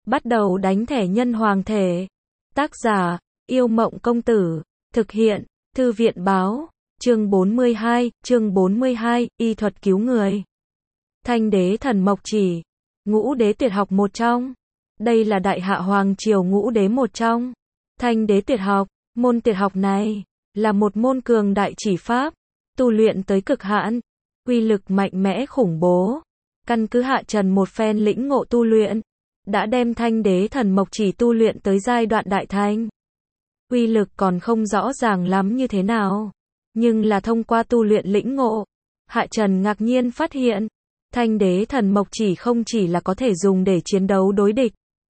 Bắt đầu đánh thẻ nhân hoàng thể. Tác giả, Yêu Mộng Công Tử. Thực hiện, Thư viện Báo. Chương 42, Y thuật cứu người. Thanh đế thần mộc chỉ. Ngũ đế tuyệt học một trong. Đây là đại hạ hoàng triều ngũ đế một trong. Thanh đế tuyệt học. Môn tuyệt học này là một môn cường đại chỉ pháp, tu luyện tới cực hạn, uy lực mạnh mẽ khủng bố. Căn cứ Hạ Trần một phen lĩnh ngộ tu luyện, đã đem thanh đế thần mộc chỉ tu luyện tới giai đoạn đại thành. Uy lực còn không rõ ràng lắm như thế nào, nhưng là thông qua tu luyện lĩnh ngộ, Hạ Trần ngạc nhiên phát hiện, thanh đế thần mộc chỉ không chỉ là có thể dùng để chiến đấu đối địch,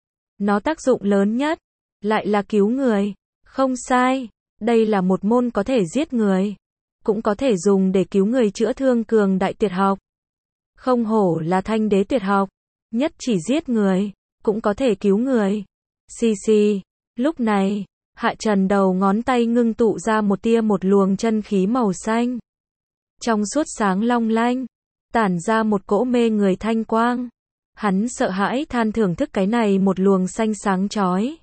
nó tác dụng lớn nhất lại là cứu người. Không sai, đây là một môn có thể giết người, cũng có thể dùng để cứu người chữa thương cường đại tuyệt học. Không hổ là thanh đế tuyệt học, nhất chỉ giết người, cũng có thể cứu người. Xì xì, lúc này, Hạ Trần đầu ngón tay ngưng tụ ra một luồng chân khí màu xanh. Trong suốt sáng long lanh, tản ra một cỗ mê người thanh quang. Hắn sợ hãi than thưởng thức cái này một luồng xanh sáng chói.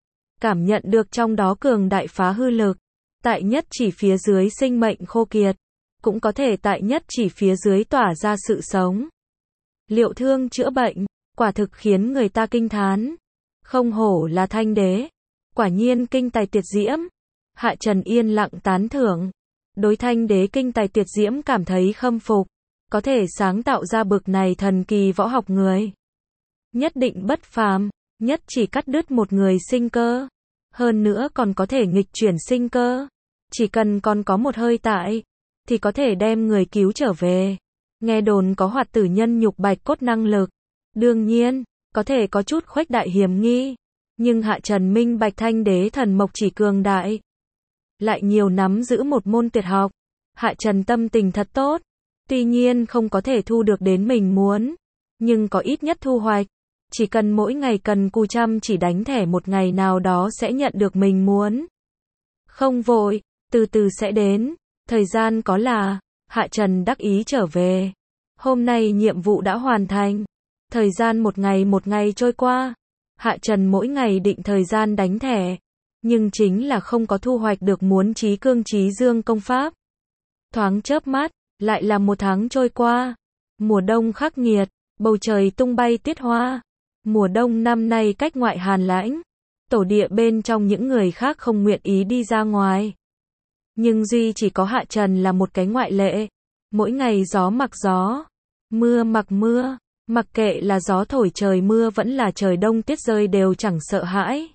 Cảm nhận được trong đó cường đại phá hư lực, tại nhất chỉ phía dưới sinh mệnh khô kiệt, cũng có thể tại nhất chỉ phía dưới tỏa ra sự sống. Liệu thương chữa bệnh, quả thực khiến người ta kinh thán. Không hổ là thanh đế, quả nhiên kinh tài tuyệt diễm. Hạ Trần yên lặng tán thưởng, đối thanh đế kinh tài tuyệt diễm cảm thấy khâm phục, có thể sáng tạo ra bực này thần kỳ võ học người. Nhất định bất phàm, nhất chỉ cắt đứt một người sinh cơ. Hơn nữa còn có thể nghịch chuyển sinh cơ. Chỉ cần còn có một hơi tại, thì có thể đem người cứu trở về. Nghe đồn có hoạt tử nhân nhục bạch cốt năng lực. Đương nhiên, có thể có chút khuếch đại hiểm nghi. Nhưng Hạ Trần minh bạch thanh đế thần mộc chỉ cường đại. Lại nhiều nắm giữ một môn tuyệt học. Hạ Trần tâm tình thật tốt. Tuy nhiên không có thể thu được đến mình muốn. Nhưng có ít nhất thu hoạch. Chỉ cần mỗi ngày cần cù chăm chỉ đánh thẻ một ngày nào đó sẽ nhận được mình muốn. Không vội, từ từ sẽ đến. Thời gian có là, Hạ Trần đắc ý trở về. Hôm nay nhiệm vụ đã hoàn thành. Thời gian một ngày trôi qua. Hạ Trần mỗi ngày định thời gian đánh thẻ. Nhưng chính là không có thu hoạch được muốn trí cương trí dương công pháp. Thoáng chớp mắt, lại là một tháng trôi qua. Mùa đông khắc nghiệt, bầu trời tung bay tuyết hoa. Mùa đông năm nay cách ngoại hàn lãnh, tổ địa bên trong những người khác không nguyện ý đi ra ngoài. Nhưng duy chỉ có Hạ Trần là một cái ngoại lệ. Mỗi ngày gió mặc gió, mưa mặc mưa, mặc kệ là gió thổi trời mưa vẫn là trời đông tuyết rơi đều chẳng sợ hãi.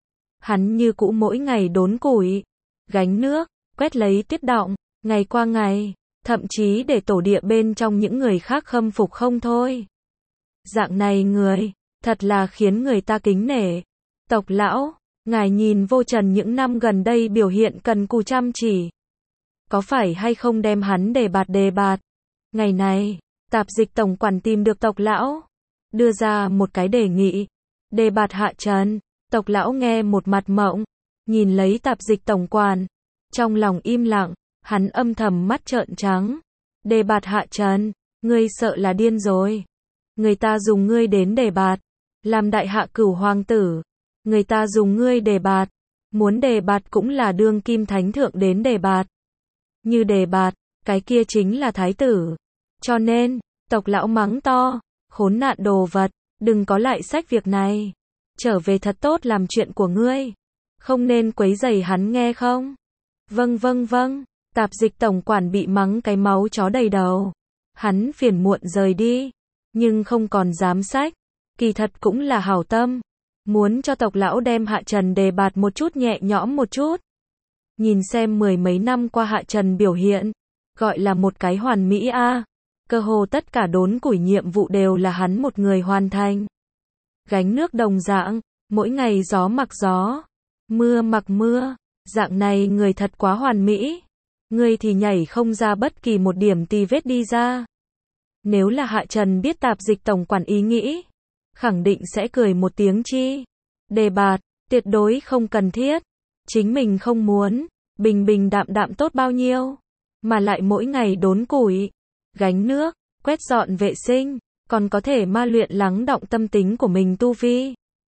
Hắn như cũ mỗi ngày đốn củi, gánh nước, quét lấy tuyết đọng, ngày qua ngày, thậm chí để tổ địa bên trong những người khác khâm phục không thôi. Dạng này người, thật là khiến người ta kính nể. Tộc lão, ngài nhìn Vô Trần những năm gần đây biểu hiện cần cù chăm chỉ. Có phải hay không đem hắn đề bạt. Ngày này, tạp dịch tổng quản tìm được tộc lão. Đưa ra một cái đề nghị. Đề bạt Hạ Trần. Tộc lão nghe một mặt mộng. Nhìn lấy tạp dịch tổng quản. Trong lòng im lặng, hắn âm thầm mắt trợn trắng. Đề bạt Hạ Trần, ngươi sợ là điên rồi. Người ta dùng ngươi đến đề bạt. Làm đại hạ cửu hoàng tử, người ta dùng ngươi đề bạt, muốn đề bạt cũng là đương kim thánh thượng đến đề bạt. Như đề bạt, cái kia chính là thái tử. Cho nên, tộc lão mắng to, khốn nạn đồ vật, đừng có lại sách việc này. Trở về thật tốt làm chuyện của ngươi. Không nên quấy rầy hắn nghe không? Vâng, tạp dịch tổng quản bị mắng cái máu chó đầy đầu. Hắn phiền muộn rời đi, nhưng không còn dám sách. Kỳ thật cũng là hảo tâm, muốn cho tộc lão đem Hạ Trần đề bạt một chút nhẹ nhõm một chút. Nhìn xem mười mấy năm qua Hạ Trần biểu hiện, gọi là một cái hoàn mỹ a. Cơ hồ tất cả đốn củi nhiệm vụ đều là hắn một người hoàn thành. Gánh nước đồng dạng, mỗi ngày gió mặc gió, mưa mặc mưa, dạng này người thật quá hoàn mỹ. Người thì nhảy không ra bất kỳ một điểm tì vết đi ra. Nếu là Hạ Trần biết tạp dịch tổng quản ý nghĩ, khẳng định sẽ cười một tiếng chi. Đề bạt, tuyệt đối không cần thiết. Chính mình không muốn, bình đạm tốt bao nhiêu. Mà lại mỗi ngày đốn củi, gánh nước, quét dọn vệ sinh, còn có thể ma luyện lắng đọng tâm tính của mình tu vi.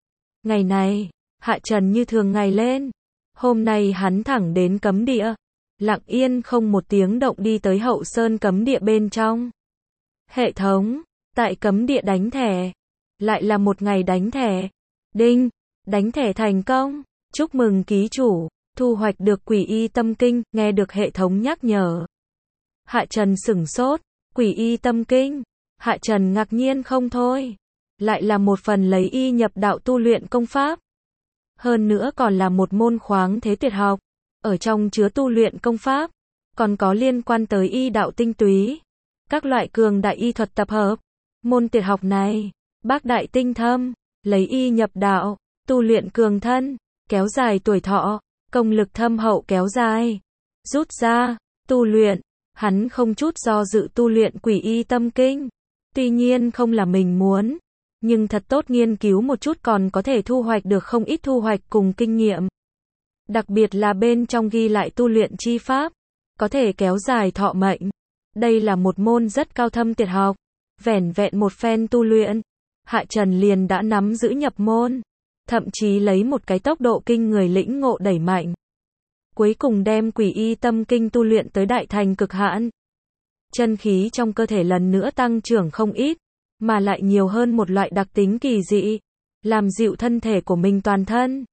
Ngày này, Hạ Trần như thường ngày lên. Hôm nay hắn thẳng đến cấm địa. Lặng yên không một tiếng động đi tới hậu sơn cấm địa bên trong. Hệ thống, tại cấm địa đánh thẻ. Lại là một ngày đánh thẻ. Đinh, đánh thẻ thành công. Chúc mừng ký chủ, thu hoạch được Quỷ Y Tâm Kinh, nghe được hệ thống nhắc nhở. Hạ Trần sửng sốt, Quỷ Y Tâm Kinh. Hạ Trần ngạc nhiên không thôi. Lại là một phần lấy y nhập đạo tu luyện công pháp. Hơn nữa còn là một môn khoáng thế tuyệt học. Ở trong chứa tu luyện công pháp. Còn có liên quan tới y đạo tinh túy. Các loại cường đại y thuật tập hợp. Môn tuyệt học này, bác đại tinh thâm, lấy y nhập đạo, tu luyện cường thân, kéo dài tuổi thọ, công lực thâm hậu kéo dài. Rút ra, tu luyện, hắn không chút do dự tu luyện Quỷ Y Tâm Kinh. Tuy nhiên không là mình muốn, nhưng thật tốt nghiên cứu một chút còn có thể thu hoạch được không ít thu hoạch cùng kinh nghiệm. Đặc biệt là bên trong ghi lại tu luyện chi pháp, có thể kéo dài thọ mệnh. Đây là một môn rất cao thâm tuyệt học. Vẻn vẹn một phen tu luyện, Hạ Trần liền đã nắm giữ nhập môn, thậm chí lấy một cái tốc độ kinh người lĩnh ngộ đẩy mạnh. Cuối cùng đem Quỷ Y Tâm Kinh tu luyện tới đại thành cực hạn. Chân khí trong cơ thể lần nữa tăng trưởng không ít, mà lại nhiều hơn một loại đặc tính kỳ dị, làm dịu thân thể của mình toàn thân.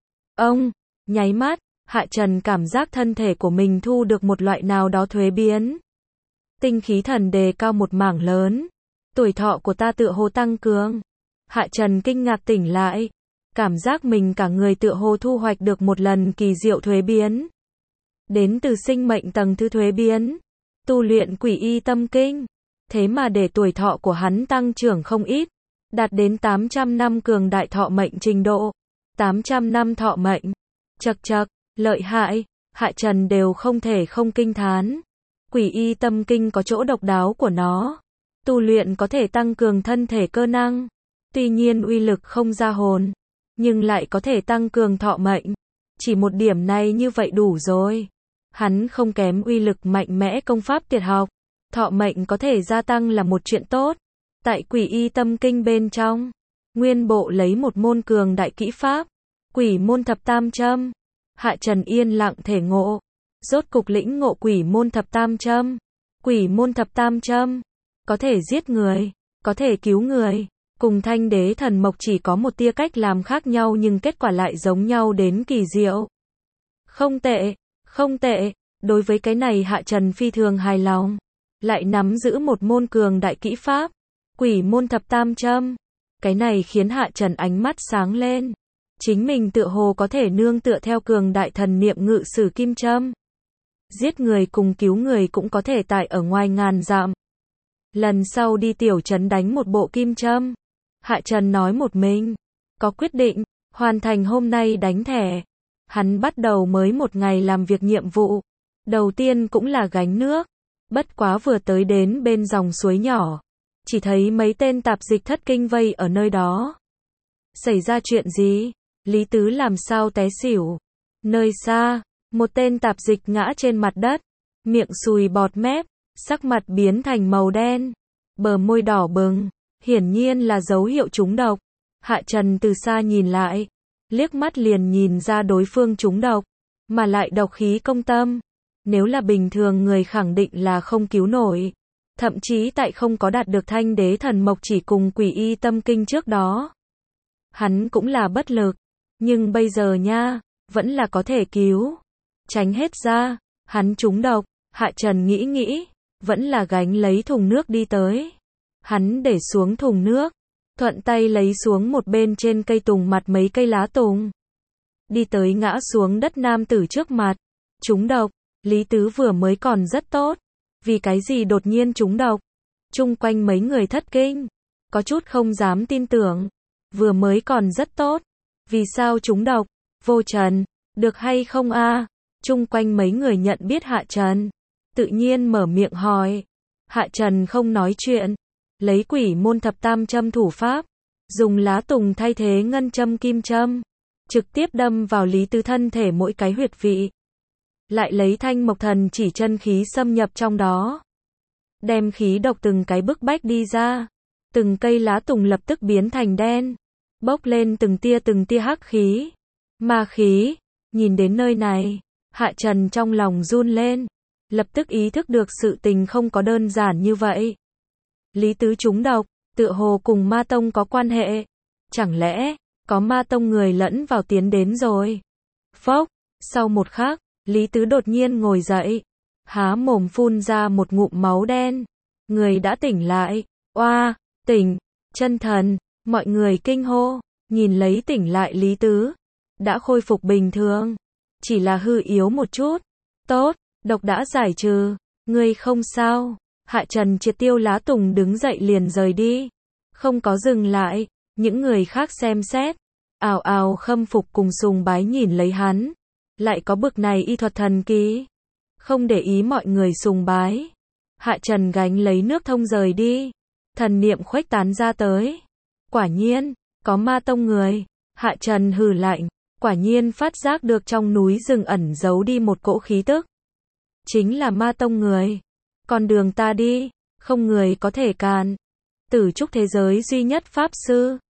Nháy mắt, Hạ Trần cảm giác thân thể của mình thu được một loại nào đó thuế biến. Tinh khí thần đề cao một mảng lớn. Tuổi thọ của ta tựa hồ tăng cường. Hạ Trần kinh ngạc tỉnh lại. Cảm giác mình cả người tựa hồ thu hoạch được một lần kỳ diệu thuế biến. Đến từ sinh mệnh tầng thứ thuế biến. Tu luyện Quỷ Y Tâm Kinh. Thế mà để tuổi thọ của hắn tăng trưởng không ít. Đạt đến 800 năm cường đại thọ mệnh trình độ. 800 năm thọ mệnh. Chậc chậc, lợi hại. Hạ Trần đều không thể không kinh thán. Quỷ Y Tâm Kinh có chỗ độc đáo của nó. Tu luyện có thể tăng cường thân thể cơ năng. Tuy nhiên uy lực không ra hồn. Nhưng lại có thể tăng cường thọ mệnh. Chỉ một điểm này như vậy đủ rồi. Hắn không kém uy lực mạnh mẽ công pháp tuyệt học. Thọ mệnh có thể gia tăng là một chuyện tốt. Tại Quỷ Y Tâm Kinh bên trong, nguyên bộ lấy một môn cường đại kỹ pháp. Quỷ môn thập tam châm. Hạ Trần yên lặng thể ngộ. Rốt cục lĩnh ngộ quỷ môn thập tam châm. Quỷ môn thập tam châm. Có thể giết người, có thể cứu người. Cùng Thanh Đế Thần Mộc chỉ có một tia cách làm khác nhau nhưng kết quả lại giống nhau đến kỳ diệu. Không tệ, không tệ. Đối với cái này Hạ Trần phi thường hài lòng. Lại nắm giữ một môn cường đại kỹ pháp. Quỷ môn thập tam châm. Cái này khiến Hạ Trần ánh mắt sáng lên. Chính mình tựa hồ có thể nương tựa theo cường đại thần niệm ngự sử kim châm. Giết người cùng cứu người cũng có thể tại ở ngoài ngàn dặm. Lần sau đi tiểu trấn đánh một bộ kim châm. Hạ Trần nói một mình. Có quyết định, hoàn thành hôm nay đánh thẻ. Hắn bắt đầu mới một ngày làm việc nhiệm vụ. Đầu tiên cũng là gánh nước. Bất quá vừa tới đến bên dòng suối nhỏ. Chỉ thấy mấy tên tạp dịch thất kinh vây ở nơi đó. Xảy ra chuyện gì? Lý Tứ làm sao té xỉu? Nơi xa, một tên tạp dịch ngã trên mặt đất. Miệng sùi bọt mép. Sắc mặt biến thành màu đen. Bờ môi đỏ bừng. Hiển nhiên là dấu hiệu trúng độc. Hạ Trần từ xa nhìn lại. Liếc mắt liền nhìn ra đối phương trúng độc. Mà lại độc khí công tâm. Nếu là bình thường người khẳng định là không cứu nổi. Thậm chí tại không có đạt được Thanh Đế Thần Mộc chỉ cùng Quỷ Y Tâm Kinh trước đó. Hắn cũng là bất lực. Nhưng bây giờ nha, vẫn là có thể cứu. Tránh hết ra, hắn trúng độc. Hạ Trần nghĩ. Vẫn là gánh lấy thùng nước đi tới. Hắn để xuống thùng nước. Thuận tay lấy xuống một bên trên cây tùng mặt mấy cây lá tùng. Đi tới ngã xuống đất nam tử trước mặt. Trúng độc. Lý Tứ vừa mới còn rất tốt. Vì cái gì đột nhiên trúng độc? Chung quanh mấy người thất kinh. Có chút không dám tin tưởng. Vừa mới còn rất tốt. Vì sao trúng độc? Vô Trần, được hay không a? Chung quanh mấy người nhận biết Hạ Trần. Tự nhiên mở miệng hỏi. Hạ Trần không nói chuyện. Lấy quỷ môn thập tam châm thủ pháp. Dùng lá tùng thay thế ngân châm kim châm. Trực tiếp đâm vào Lý Tứ thân thể mỗi cái huyệt vị. Lại lấy thanh mộc thần chỉ chân khí xâm nhập trong đó. Đem khí độc từng cái bức bách đi ra. Từng cây lá tùng lập tức biến thành đen. bốc lên từng tia hắc khí, ma khí. Nhìn đến nơi này, Hạ Trần trong lòng run lên, lập tức ý thức được sự tình không có đơn giản như vậy. Lý Tứ trúng độc, tựa hồ cùng ma tông có quan hệ. Chẳng lẽ, có ma tông người lẫn vào tiến đến rồi? Phốc, sau một khắc, Lý Tứ đột nhiên ngồi dậy, há mồm phun ra một ngụm máu đen. Người đã tỉnh lại, oa, tỉnh, chân thần, mọi người kinh hô, nhìn lấy tỉnh lại Lý Tứ. Đã khôi phục bình thường, chỉ là hư yếu một chút. Tốt, độc đã giải trừ, ngươi không sao. Hạ Trần triệt tiêu lá tùng đứng dậy liền rời đi. Không có dừng lại, những người khác xem xét, ào ào khâm phục cùng sùng bái nhìn lấy hắn. Lại có bực này y thuật thần kỳ. Không để ý mọi người sùng bái. Hạ Trần gánh lấy nước thông rời đi. Thần niệm khuếch tán ra tới. Quả nhiên, có ma tông người. Hạ Trần hừ lạnh. Quả nhiên phát giác được trong núi rừng ẩn giấu đi một cỗ khí tức. Chính là ma tông người. Con đường ta đi, không người có thể cản. Tử trúc thế giới duy nhất pháp sư.